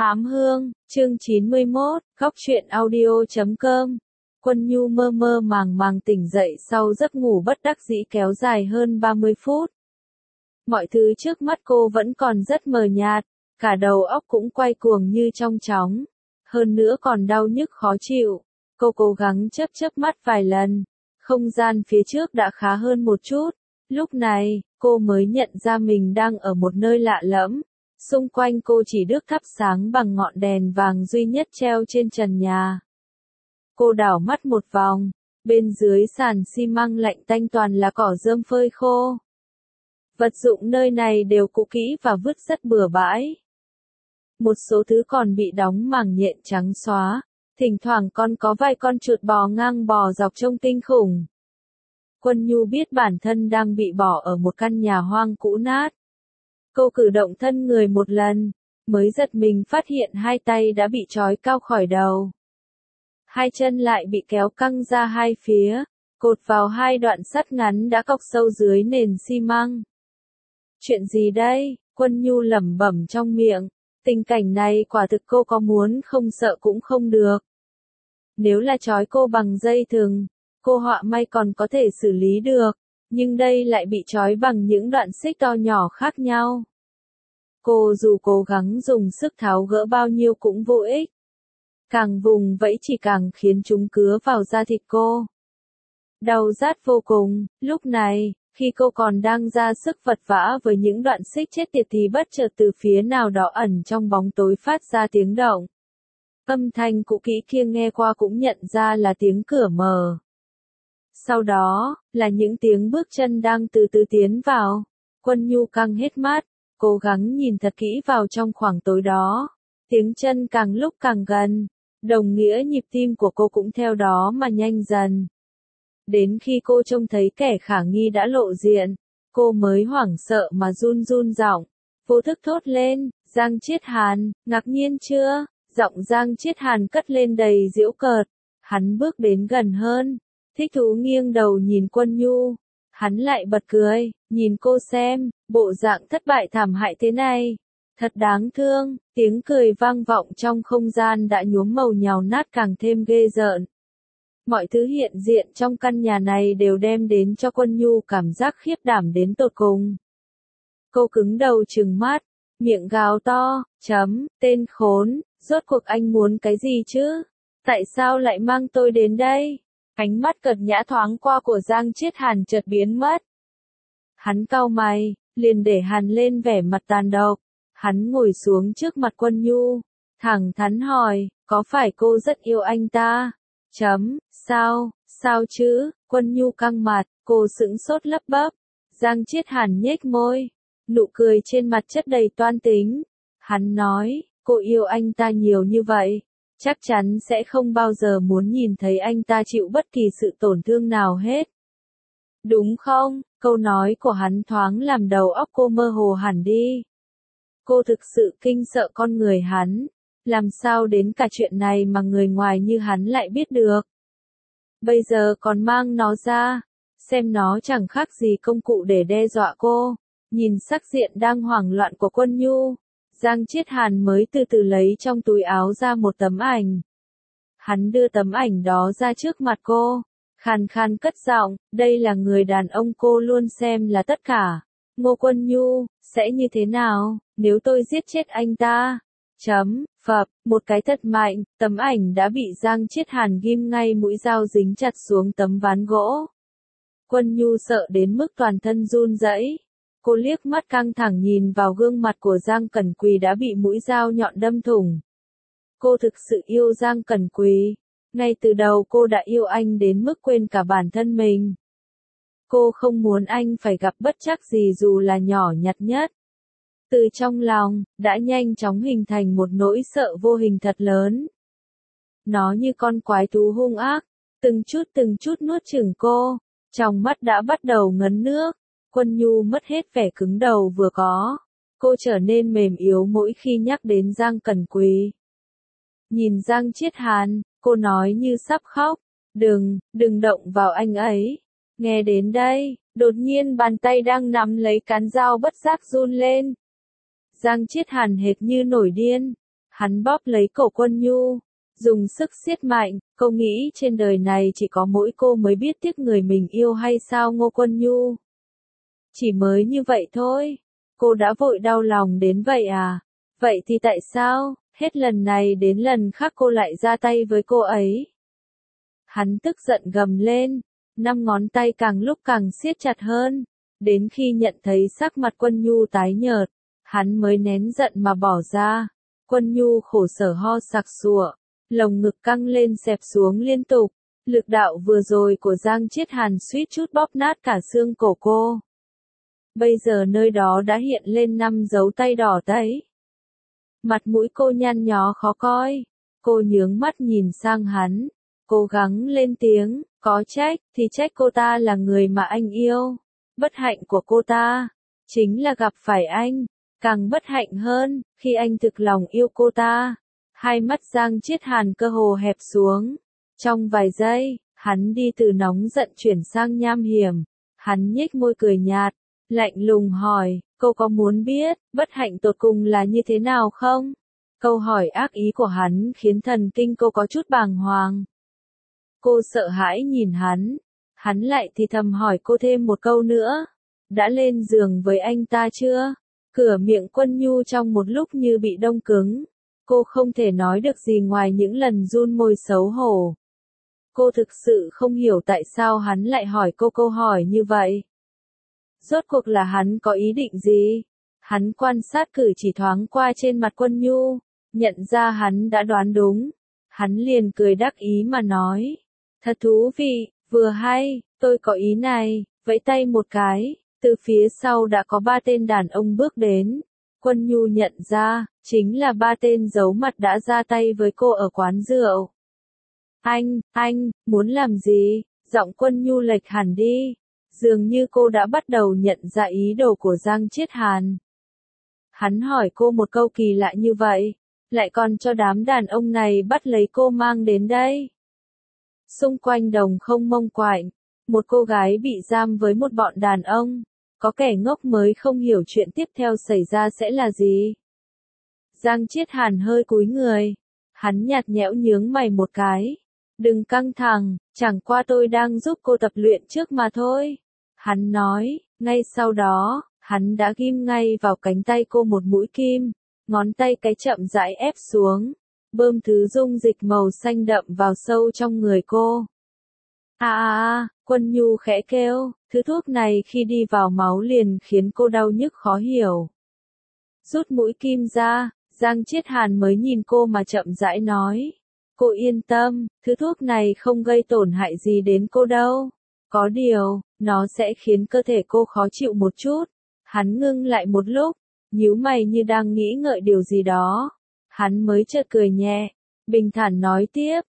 Ám hương, chương 91, góc truyện audio.com. Quân Nhu mơ mơ màng màng tỉnh dậy sau giấc ngủ bất đắc dĩ kéo dài hơn 30 phút. Mọi thứ trước mắt cô vẫn còn rất mờ nhạt, cả đầu óc cũng quay cuồng như trong chóng. Hơn nữa còn đau nhức khó chịu. Cô cố gắng chớp mắt vài lần. Không gian phía trước đã khá hơn một chút. Lúc này, cô mới nhận ra mình đang ở một nơi lạ lẫm. Xung quanh cô chỉ được thắp sáng bằng ngọn đèn vàng duy nhất treo trên trần nhà. Cô đảo mắt một vòng, bên dưới sàn xi măng lạnh tanh toàn là cỏ rơm phơi khô. Vật dụng nơi này đều cũ kỹ và vứt rất bừa bãi. Một số thứ còn bị đóng màng nhện trắng xóa, thỉnh thoảng còn có vài con chuột bò ngang bò dọc trông kinh khủng. Quân Nhu biết bản thân đang bị bỏ ở một căn nhà hoang cũ nát. Cô cử động thân người một lần, mới giật mình phát hiện hai tay đã bị trói cao khỏi đầu. Hai chân lại bị kéo căng ra hai phía, cột vào hai đoạn sắt ngắn đã cọc sâu dưới nền xi măng. Chuyện gì đây? Quân Nhu lẩm bẩm trong miệng, tình cảnh này quả thực cô có muốn không sợ cũng không được. Nếu là trói cô bằng dây thừng, cô họa may còn có thể xử lý được. Nhưng đây lại bị trói bằng những đoạn xích to nhỏ khác nhau. Cô dù cố gắng dùng sức tháo gỡ bao nhiêu cũng vô ích. Càng vùng vẫy chỉ càng khiến chúng cứa vào da thịt cô. Đau rát vô cùng, lúc này, khi cô còn đang ra sức vật vã với những đoạn xích chết tiệt thì bất chợt từ phía nào đó ẩn trong bóng tối phát ra tiếng động. Âm thanh cũ kỹ kia nghe qua cũng nhận ra là tiếng cửa mở. Sau đó, là những tiếng bước chân đang từ từ tiến vào. Quân Nhu căng hết mắt, cố gắng nhìn thật kỹ vào trong khoảng tối đó. Tiếng chân càng lúc càng gần, đồng nghĩa nhịp tim của cô cũng theo đó mà nhanh dần. Đến khi cô trông thấy kẻ khả nghi đã lộ diện, cô mới hoảng sợ mà run run giọng, vô thức thốt lên, Giang Chiết Hàn, ngạc nhiên chưa? Giọng Giang Chiết Hàn cất lên đầy giễu cợt. Hắn bước đến gần hơn. Thích thú nghiêng đầu nhìn Quân Nhu, hắn lại bật cười, nhìn cô xem, bộ dạng thất bại thảm hại thế này, thật đáng thương, tiếng cười vang vọng trong không gian đã nhuốm màu nhàu nát càng thêm ghê rợn. Mọi thứ hiện diện trong căn nhà này đều đem đến cho Quân Nhu cảm giác khiếp đảm đến tột cùng. Cô cứng đầu trừng mắt, miệng gào to, tên khốn, rốt cuộc anh muốn cái gì chứ? Tại sao lại mang tôi đến đây? Ánh mắt cợt nhã thoáng qua của Giang Chiết Hàn chợt biến mất. Hắn cau mày, liền để Hàn lên vẻ mặt tàn độc. Hắn ngồi xuống trước mặt Quân Nhu, thẳng thắn hỏi, có phải cô rất yêu anh ta? Sao chứ? Quân Nhu căng mặt, cô sững sốt lắp bắp. Giang Chiết Hàn nhếch môi, nụ cười trên mặt chất đầy toan tính. Hắn nói, cô yêu anh ta nhiều như vậy, chắc chắn sẽ không bao giờ muốn nhìn thấy anh ta chịu bất kỳ sự tổn thương nào hết. Đúng không? Câu nói của hắn thoáng làm đầu óc cô mơ hồ hẳn đi. Cô thực sự kinh sợ con người hắn. Làm sao đến cả chuyện này mà người ngoài như hắn lại biết được? Bây giờ còn mang nó ra, xem nó chẳng khác gì công cụ để đe dọa cô. Nhìn sắc diện đang hoảng loạn của Quân Nhu, Giang Chiết Hàn mới từ từ lấy trong túi áo ra một tấm ảnh. Hắn đưa tấm ảnh đó ra trước mặt cô, khàn khàn cất giọng, đây là người đàn ông cô luôn xem là tất cả. Ngô Quân Nhu, sẽ như thế nào, nếu tôi giết chết anh ta? Phập, một cái thật mạnh, tấm ảnh đã bị Giang Chiết Hàn ghim ngay mũi dao dính chặt xuống tấm ván gỗ. Quân Nhu sợ đến mức toàn thân run rẩy. Cô liếc mắt căng thẳng nhìn vào gương mặt của Giang Cẩn Quỳ đã bị mũi dao nhọn đâm thủng. Cô thực sự yêu Giang Cẩn Quỳ. Ngay từ đầu cô đã yêu anh đến mức quên cả bản thân mình. Cô không muốn anh phải gặp bất trắc gì dù là nhỏ nhặt nhất. Từ trong lòng, đã nhanh chóng hình thành một nỗi sợ vô hình thật lớn. Nó như con quái thú hung ác, từng chút nuốt chửng cô, trong mắt đã bắt đầu ngấn nước. Quân Nhu mất hết vẻ cứng đầu vừa có. Cô trở nên mềm yếu mỗi khi nhắc đến Giang Cẩn Quỳ. Nhìn Giang Chiết Hàn, cô nói như sắp khóc. Đừng động vào anh ấy. Nghe đến đây, đột nhiên bàn tay đang nắm lấy cán dao bất giác run lên. Giang Chiết Hàn hệt như nổi điên. Hắn bóp lấy cổ Quân Nhu, dùng sức siết mạnh, cô nghĩ trên đời này chỉ có mỗi cô mới biết tiếc người mình yêu hay sao Ngô Quân Nhu? Chỉ mới như vậy thôi, cô đã vội đau lòng đến vậy à? Vậy thì tại sao, hết lần này đến lần khác cô lại ra tay với cô ấy? Hắn tức giận gầm lên, 5 ngón tay càng lúc càng siết chặt hơn, đến khi nhận thấy sắc mặt Quân Nhu tái nhợt, hắn mới nén giận mà bỏ ra. Quân Nhu khổ sở ho sặc sụa, lồng ngực căng lên xẹp xuống liên tục, lực đạo vừa rồi của Giang Chiết Hàn suýt chút bóp nát cả xương cổ cô. Bây giờ nơi đó đã hiện lên 5 dấu tay đỏ tấy. Mặt mũi cô nhăn nhó khó coi, cô nhướng mắt nhìn sang hắn, cố gắng lên tiếng, có trách, thì trách cô ta là người mà anh yêu. Bất hạnh của cô ta, chính là gặp phải anh, càng bất hạnh hơn, khi anh thực lòng yêu cô ta. Hai mắt Giang Chiết Hàn cơ hồ hẹp xuống. Trong vài giây, hắn đi từ nóng giận chuyển sang nham hiểm. Hắn nhếch môi cười nhạt, lạnh lùng hỏi, cô có muốn biết, bất hạnh tột cùng là như thế nào không? Câu hỏi ác ý của hắn khiến thần kinh cô có chút bàng hoàng. Cô sợ hãi nhìn hắn lại thì thầm hỏi cô thêm một câu nữa. Đã lên giường với anh ta chưa? Cửa miệng Quân Nhu trong một lúc như bị đông cứng. Cô không thể nói được gì ngoài những lần run môi xấu hổ. Cô thực sự không hiểu tại sao hắn lại hỏi cô câu hỏi như vậy. Rốt cuộc là hắn có ý định gì? Hắn quan sát cử chỉ thoáng qua trên mặt Quân Nhu, nhận ra hắn đã đoán đúng. Hắn liền cười đắc ý mà nói. Thật thú vị, vừa hay, tôi có ý này, vẫy tay một cái, từ phía sau đã có 3 tên đàn ông bước đến. Quân Nhu nhận ra, chính là 3 tên giấu mặt đã ra tay với cô ở quán rượu. Anh, muốn làm gì? Giọng Quân Nhu lệch hẳn đi. Dường như cô đã bắt đầu nhận ra ý đồ của Giang Chiết Hàn. Hắn hỏi cô một câu kỳ lạ như vậy, lại còn cho đám đàn ông này bắt lấy cô mang đến đây. Xung quanh đồng không mông quạnh, một cô gái bị giam với một bọn đàn ông, có kẻ ngốc mới không hiểu chuyện tiếp theo xảy ra sẽ là gì. Giang Chiết Hàn hơi cúi người, hắn nhạt nhẽo nhướng mày một cái. Đừng căng thẳng, chẳng qua tôi đang giúp cô tập luyện trước mà thôi. Hắn nói, ngay sau đó, hắn đã ghim ngay vào cánh tay cô một mũi kim, ngón tay cái chậm rãi ép xuống, bơm thứ dung dịch màu xanh đậm vào sâu trong người cô. Quân Nhu khẽ kêu, thứ thuốc này khi đi vào máu liền khiến cô đau nhức khó hiểu. Rút mũi kim ra, Giang Chiết Hàn mới nhìn cô mà chậm rãi nói. Cô yên tâm, thứ thuốc này không gây tổn hại gì đến cô đâu. Có điều, nó sẽ khiến cơ thể cô khó chịu một chút. Hắn ngưng lại một lúc, nhíu mày như đang nghĩ ngợi điều gì đó. Hắn mới chợt cười nhẹ, bình thản nói tiếp,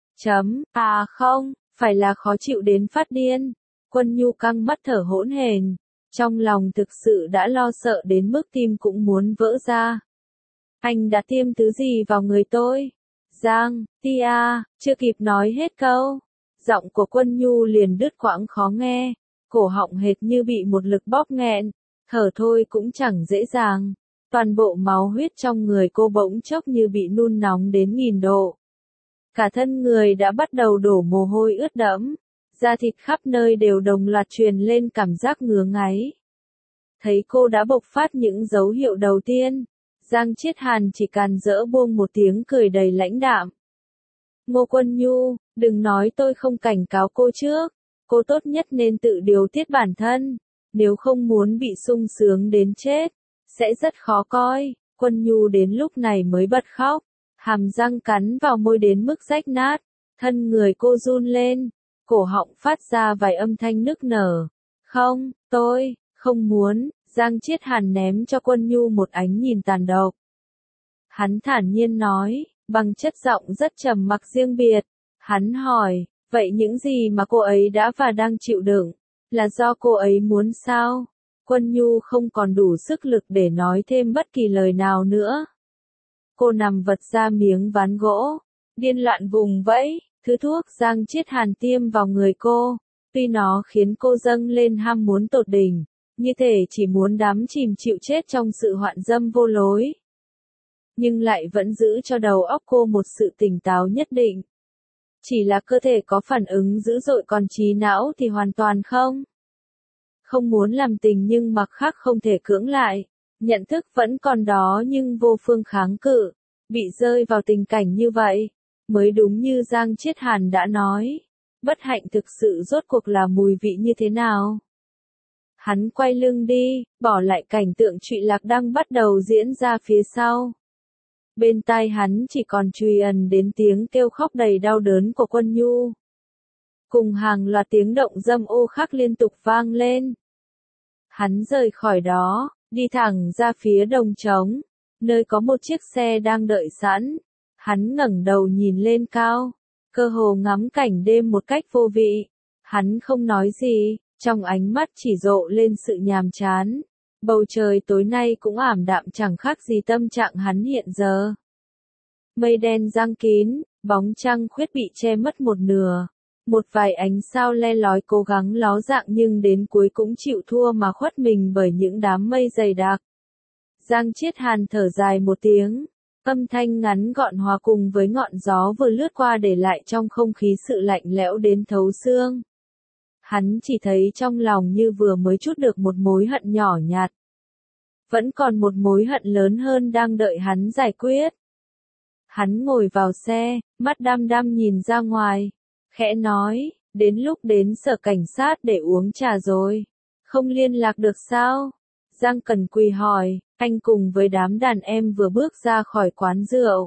không, phải là khó chịu đến phát điên. Quân Nhu căng mắt thở hỗn hển, trong lòng thực sự đã lo sợ đến mức tim cũng muốn vỡ ra. Anh đã tiêm thứ gì vào người tôi? Giang, Tia, chưa kịp nói hết câu. Giọng của Quân Nhu liền đứt quãng khó nghe, cổ họng hệt như bị một lực bóp nghẹn, thở thôi cũng chẳng dễ dàng. Toàn bộ máu huyết trong người cô bỗng chốc như bị nung nóng đến 1000 độ. Cả thân người đã bắt đầu đổ mồ hôi ướt đẫm, da thịt khắp nơi đều đồng loạt truyền lên cảm giác ngứa ngáy. Thấy cô đã bộc phát những dấu hiệu đầu tiên, Giang Chiết Hàn chỉ càn rỡ buông một tiếng cười đầy lãnh đạm. Ngô Quân Nhu, đừng nói tôi không cảnh cáo cô trước, cô tốt nhất nên tự điều tiết bản thân, nếu không muốn bị sung sướng đến chết, sẽ rất khó coi. Quân Nhu đến lúc này mới bật khóc, hàm răng cắn vào môi đến mức rách nát, thân người cô run lên, cổ họng phát ra vài âm thanh nức nở. Không, tôi không muốn. Giang Chiết Hàn ném cho Quân Nhu một ánh nhìn tàn độc. Hắn thản nhiên nói, bằng chất giọng rất trầm mặc riêng biệt. Hắn hỏi, vậy những gì mà cô ấy đã và đang chịu đựng, là do cô ấy muốn sao? Quân Nhu không còn đủ sức lực để nói thêm bất kỳ lời nào nữa. Cô nằm vật ra miếng ván gỗ, điên loạn vùng vẫy, thứ thuốc Giang Chiết Hàn tiêm vào người cô, tuy nó khiến cô dâng lên ham muốn tột đỉnh, như thể chỉ muốn đắm chìm chịu chết trong sự hoạn dâm vô lối. nhưng lại vẫn giữ cho đầu óc cô một sự tỉnh táo nhất định. Chỉ là cơ thể có phản ứng dữ dội, còn trí não thì hoàn toàn không. Không muốn làm tình nhưng mặc khắc không thể cưỡng lại. Nhận thức vẫn còn đó nhưng vô phương kháng cự. Bị rơi vào tình cảnh như vậy, mới đúng như Giang Chiết Hàn đã nói. Bất hạnh thực sự rốt cuộc là mùi vị như thế nào? Hắn quay lưng đi, bỏ lại cảnh tượng trụy lạc đang bắt đầu diễn ra phía sau. Bên tai hắn chỉ còn truy ẩn đến tiếng kêu khóc đầy đau đớn của Quân Nhu. Cùng hàng loạt tiếng động dâm ô khác liên tục vang lên. Hắn rời khỏi đó, đi thẳng ra phía đồng trống, nơi có một chiếc xe đang đợi sẵn. Hắn ngẩng đầu nhìn lên cao, cơ hồ ngắm cảnh đêm một cách vô vị. Hắn không nói gì, trong ánh mắt chỉ rộ lên sự nhàm chán. Bầu trời tối nay cũng ảm đạm chẳng khác gì tâm trạng hắn hiện giờ. Mây đen giăng kín, bóng trăng khuyết bị che mất một nửa. Một vài ánh sao le lói cố gắng ló dạng nhưng đến cuối cũng chịu thua mà khuất mình bởi những đám mây dày đặc. Giang Chiết Hàn thở dài một tiếng, âm thanh ngắn gọn hòa cùng với ngọn gió vừa lướt qua để lại trong không khí sự lạnh lẽo đến thấu xương. Hắn chỉ thấy trong lòng như vừa mới trút được một mối hận nhỏ nhặt. Vẫn còn một mối hận lớn hơn đang đợi hắn giải quyết. Hắn ngồi vào xe, mắt đăm đăm nhìn ra ngoài, khẽ nói, đến lúc đến sở cảnh sát để uống trà rồi. Không liên lạc được sao? Giang Cần Quỳ hỏi, anh cùng với đám đàn em vừa bước ra khỏi quán rượu.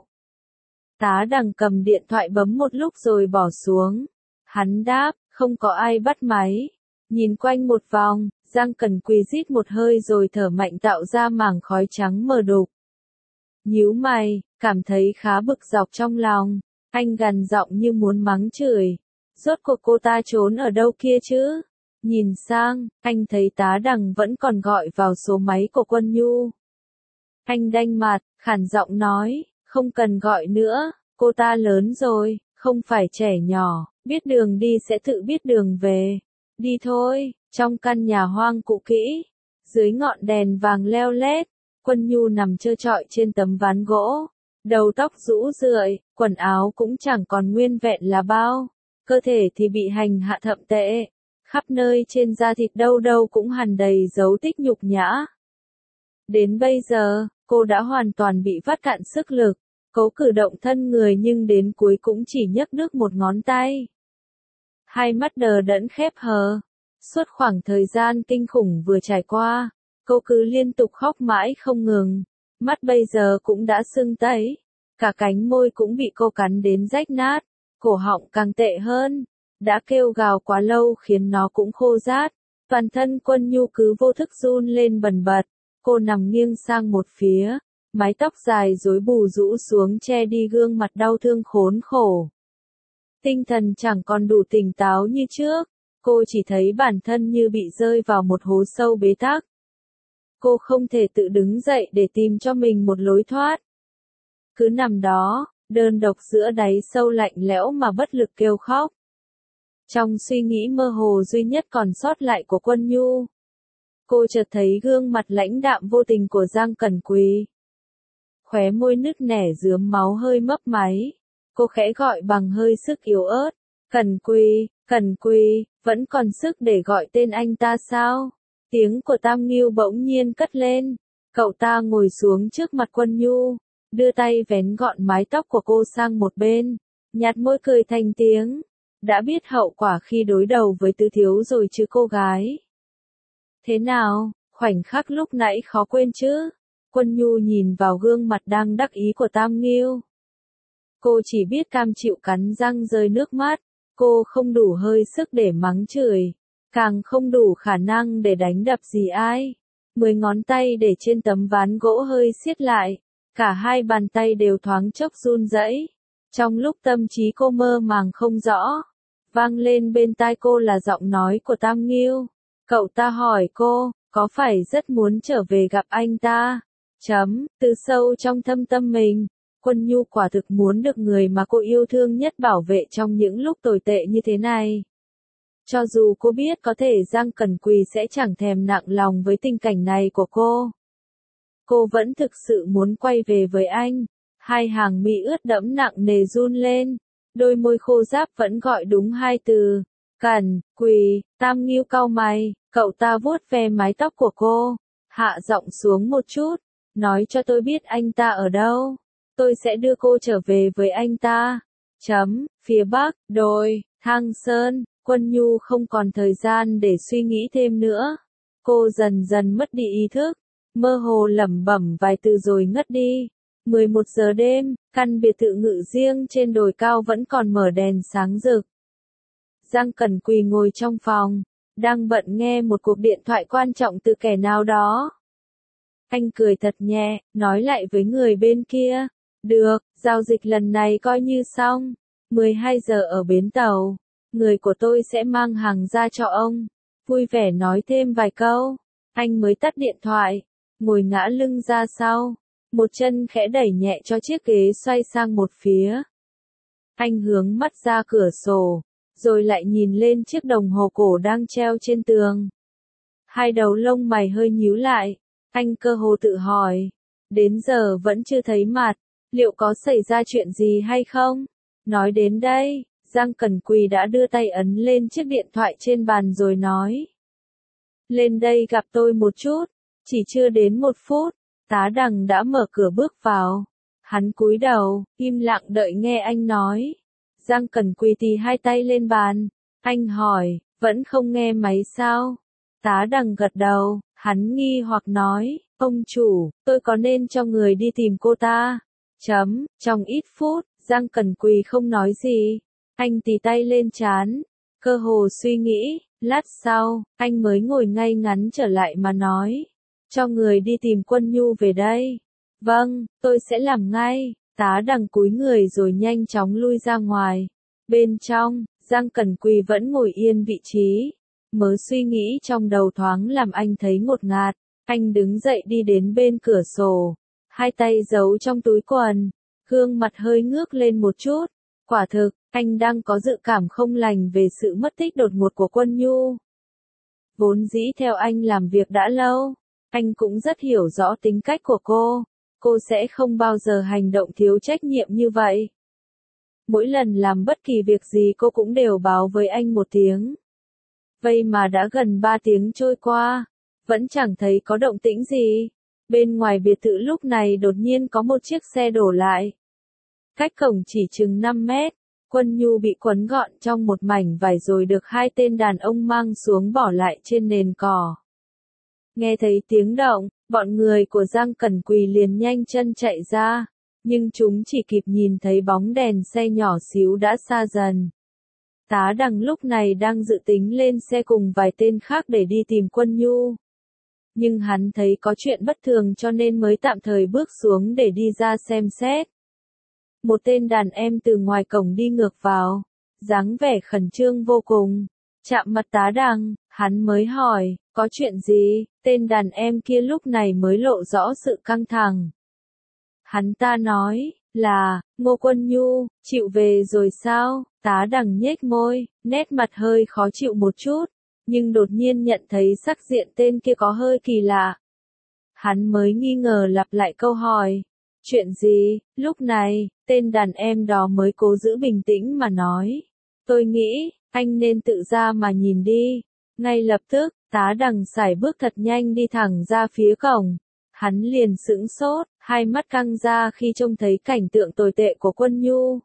Tá Đằng cầm điện thoại bấm một lúc rồi bỏ xuống. Hắn đáp, không có ai bắt máy. Nhìn quanh một vòng, Giang Cần Quỳ rít một hơi rồi thở mạnh tạo ra mảng khói trắng mờ đục. Nhíu mày, cảm thấy khá bực dọc trong lòng. Anh gằn giọng như muốn mắng chửi. Rốt cuộc cô ta trốn ở đâu kia chứ? Nhìn sang, anh thấy Tá Đằng vẫn còn gọi vào số máy của Quân Nhu. Anh đanh mặt, khản giọng nói, không cần gọi nữa, cô ta lớn rồi, không phải trẻ nhỏ, biết đường đi sẽ tự biết đường về. Đi thôi. Trong căn nhà hoang cũ kỹ, dưới ngọn đèn vàng leo lét, Quân Nhu nằm trơ trọi trên tấm ván gỗ, đầu tóc rũ rượi, quần áo cũng chẳng còn nguyên vẹn là bao, cơ thể thì bị hành hạ thậm tệ, khắp nơi trên da thịt đâu đâu cũng hằn đầy dấu tích nhục nhã. Đến bây giờ, cô đã hoàn toàn bị vắt cạn sức lực, cố cử động thân người nhưng đến cuối cũng chỉ nhấc được một ngón tay. Hai mắt đờ đẫn khép hờ. Suốt khoảng thời gian kinh khủng vừa trải qua, cô cứ liên tục khóc mãi không ngừng, mắt bây giờ cũng đã sưng tấy, cả cánh môi cũng bị cô cắn đến rách nát, cổ họng càng tệ hơn, đã kêu gào quá lâu khiến nó cũng khô rát, toàn thân Quân Nhu cứ vô thức run lên bần bật, cô nằm nghiêng sang một phía, mái tóc dài rối bù rũ xuống che đi gương mặt đau thương khốn khổ. Tinh thần chẳng còn đủ tỉnh táo như trước. Cô chỉ thấy bản thân như bị rơi vào một hố sâu bế tắc. Cô không thể tự đứng dậy để tìm cho mình một lối thoát. Cứ nằm đó, đơn độc giữa đáy sâu lạnh lẽo mà bất lực kêu khóc. Trong suy nghĩ mơ hồ duy nhất còn sót lại của Quân Nhu, cô chợt thấy gương mặt lãnh đạm vô tình của Giang Cần Quỳ. Khóe môi nứt nẻ rướm máu hơi mấp máy. Cô khẽ gọi bằng hơi sức yếu ớt. Cần Quỳ, vẫn còn sức để gọi tên anh ta sao? Tiếng của Tam Nghiêu bỗng nhiên cất lên. Cậu ta ngồi xuống trước mặt Quân Nhu, đưa tay vén gọn mái tóc của cô sang một bên, nhạt môi cười thành tiếng. Đã biết hậu quả khi đối đầu với Tứ Thiếu rồi chứ cô gái? Thế nào, khoảnh khắc lúc nãy khó quên chứ? Quân Nhu nhìn vào gương mặt đang đắc ý của Tam Nghiêu. Cô chỉ biết cam chịu cắn răng rơi nước mắt. Cô không đủ hơi sức để mắng chửi, càng không đủ khả năng để đánh đập gì ai. 10 ngón tay để trên tấm ván gỗ hơi siết lại, cả hai bàn tay đều thoáng chốc run rẩy. Trong lúc tâm trí cô mơ màng không rõ, vang lên bên tai cô là giọng nói của Tam Nghiêu. Cậu ta hỏi cô, có phải rất muốn trở về gặp anh ta? Từ sâu trong thâm tâm mình, Quân Nhu quả thực muốn được người mà cô yêu thương nhất bảo vệ trong những lúc tồi tệ như thế này. Cho dù cô biết có thể Giang Cần Quỳ sẽ chẳng thèm nặng lòng với tình cảnh này của cô. Cô vẫn thực sự muốn quay về với anh. Hai hàng mi ướt đẫm nặng nề run lên. Đôi môi khô ráp vẫn gọi đúng hai từ. Cẩn, Quỳ. Tam Nghiêu cau mày, cậu ta vuốt ve mái tóc của cô. Hạ giọng xuống một chút. Nói cho tôi biết anh ta ở đâu. Tôi sẽ đưa cô trở về với anh ta. Phía Bắc, đồi, Thang Sơn. Quân Nhu không còn thời gian để suy nghĩ thêm nữa. Cô dần dần mất đi ý thức. Mơ hồ lẩm bẩm vài từ rồi ngất đi. 11 giờ đêm, căn biệt thự ngự riêng trên đồi cao vẫn còn mở đèn sáng rực. Giang Cẩn Quỳ ngồi trong phòng, đang bận nghe một cuộc điện thoại quan trọng từ kẻ nào đó. Anh cười thật nhẹ, nói lại với người bên kia. Được, giao dịch lần này coi như xong. 12 giờ ở bến tàu, người của tôi sẽ mang hàng ra cho ông. Vui vẻ nói thêm vài câu. Anh mới tắt điện thoại, ngồi ngã lưng ra sau. Một chân khẽ đẩy nhẹ cho chiếc ghế xoay sang một phía. Anh hướng mắt ra cửa sổ, rồi lại nhìn lên chiếc đồng hồ cổ đang treo trên tường. Hai đầu lông mày hơi nhíu lại, anh cơ hồ tự hỏi. Đến giờ vẫn chưa thấy mặt, liệu có xảy ra chuyện gì hay không? Nói đến đây, Giang Cẩn Quỳ đã đưa tay ấn lên chiếc điện thoại trên bàn rồi nói. Lên đây gặp tôi một chút, chỉ chưa đến 1 phút. Tá Đằng đã mở cửa bước vào. Hắn cúi đầu, im lặng đợi nghe anh nói. Giang Cẩn Quỳ tì hai tay lên bàn. Anh hỏi, vẫn không nghe máy sao? Tá Đằng gật đầu, hắn nghi hoặc nói, ông chủ, tôi có nên cho người đi tìm cô ta? Trong ít phút, Giang Cẩn Quỳ không nói gì. Anh tì tay lên trán, cơ hồ suy nghĩ, lát sau, anh mới ngồi ngay ngắn trở lại mà nói. Cho người đi tìm Quân Nhu về đây. Vâng, tôi sẽ làm ngay. Tá Đằng cúi người rồi nhanh chóng lui ra ngoài. Bên trong, Giang Cẩn Quỳ vẫn ngồi yên vị trí. Mớ suy nghĩ trong đầu thoáng làm anh thấy ngột ngạt. Anh đứng dậy đi đến bên cửa sổ. Hai tay giấu trong túi quần. Gương mặt hơi ngước lên một chút. Quả thực, anh đang có dự cảm không lành về sự mất tích đột ngột của Quân Nhu. Vốn dĩ theo anh làm việc đã lâu. Anh cũng rất hiểu rõ tính cách của cô sẽ không bao giờ hành động thiếu trách nhiệm như vậy. Mỗi lần làm bất kỳ việc gì cô cũng đều báo với anh một tiếng. Vậy mà đã gần 3 tiếng trôi qua, vẫn chẳng thấy có động tĩnh gì. Bên ngoài biệt thự lúc này đột nhiên có một chiếc xe đổ lại. Cách cổng chỉ chừng 5 mét, Quân Nhu bị quấn gọn trong một mảnh vải rồi được hai tên đàn ông mang xuống bỏ lại trên nền cỏ. Nghe thấy tiếng động, bọn người của Giang Cẩn Quỳ liền nhanh chân chạy ra, nhưng chúng chỉ kịp nhìn thấy bóng đèn xe nhỏ xíu đã xa dần. Tá Đằng lúc này đang dự tính lên xe cùng vài tên khác để đi tìm Quân Nhu. Nhưng hắn thấy có chuyện bất thường cho nên mới tạm thời bước xuống để đi ra xem xét. Một tên đàn em từ ngoài cổng đi ngược vào, dáng vẻ khẩn trương vô cùng. Chạm mặt Tá Đằng, hắn mới hỏi, có chuyện gì? Tên đàn em kia lúc này mới lộ rõ sự căng thẳng. Hắn ta nói, là, Ngô Quân Nhu, chịu về rồi sao? Tá Đằng nhếch môi, nét mặt hơi khó chịu một chút, nhưng đột nhiên nhận thấy sắc diện tên kia có hơi kỳ lạ. Hắn mới nghi ngờ lặp lại câu hỏi. Chuyện gì? Lúc này, tên đàn em đó mới cố giữ bình tĩnh mà nói. Tôi nghĩ, anh nên tự ra mà nhìn đi. Ngay lập tức, Tá Đằng sải bước thật nhanh đi thẳng ra phía cổng. Hắn liền sững sốt, hai mắt căng ra khi trông thấy cảnh tượng tồi tệ của Quân Nhu.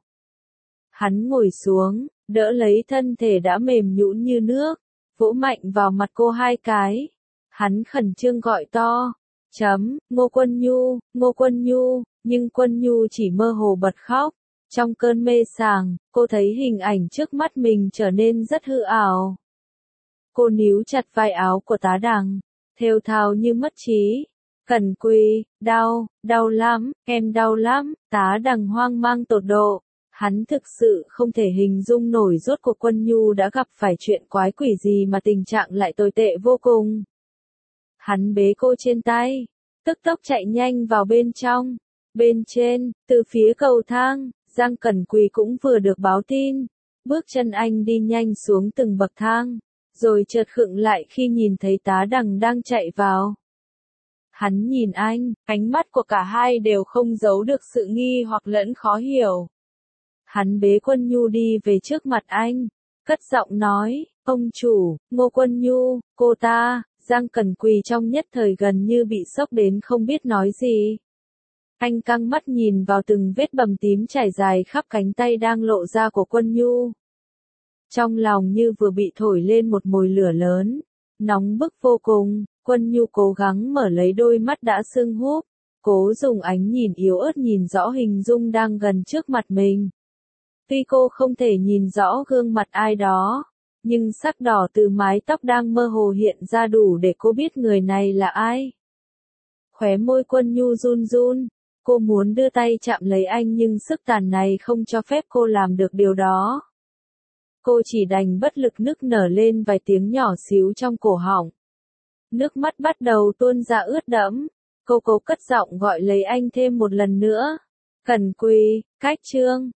Hắn ngồi xuống, đỡ lấy thân thể đã mềm nhũn như nước, vỗ mạnh vào mặt cô 2 cái. Hắn khẩn trương gọi to, Ngô Quân Nhu, Ngô Quân Nhu, nhưng Quân Nhu chỉ mơ hồ bật khóc. Trong cơn mê sảng, cô thấy hình ảnh trước mắt mình trở nên rất hư ảo. Cô níu chặt vai áo của Tá Đằng, thều thào như mất trí. Cẩn Quỳ, đau lắm, em đau lắm. Tá Đằng hoang mang tột độ. Hắn thực sự không thể hình dung nổi rốt cuộc Quân Nhu đã gặp phải chuyện quái quỷ gì mà tình trạng lại tồi tệ vô cùng. Hắn bế cô trên tay, tức tốc chạy nhanh vào bên trong. Bên trên, từ phía cầu thang, Giang Cẩn Quỳ cũng vừa được báo tin. Bước chân anh đi nhanh xuống từng bậc thang, rồi chợt khựng lại khi nhìn thấy Tá Đằng đang chạy vào. Hắn nhìn anh, ánh mắt của cả hai đều không giấu được sự nghi hoặc lẫn khó hiểu. Hắn bế Quân Nhu đi về trước mặt anh, cất giọng nói, ông chủ, Ngô Quân Nhu, cô ta. Giang Cẩn Quỳ trong nhất thời gần như bị sốc đến không biết nói gì. Anh căng mắt nhìn vào từng vết bầm tím trải dài khắp cánh tay đang lộ ra của Quân Nhu. Trong lòng như vừa bị thổi lên một mồi lửa lớn, nóng bức vô cùng. Quân Nhu cố gắng mở lấy đôi mắt đã sưng húp, cố dùng ánh nhìn yếu ớt nhìn rõ hình dung đang gần trước mặt mình. Tuy cô không thể nhìn rõ gương mặt ai đó, nhưng sắc đỏ từ mái tóc đang mơ hồ hiện ra đủ để cô biết người này là ai. Khóe môi Quân Nhu run run, cô muốn đưa tay chạm lấy anh nhưng sức tàn này không cho phép cô làm được điều đó. Cô chỉ đành bất lực nức nở lên vài tiếng nhỏ xíu trong cổ họng. Nước mắt bắt đầu tuôn ra ướt đẫm, cô cố cất giọng gọi lấy anh thêm một lần nữa. Cẩn Quỳ, Cách Trương.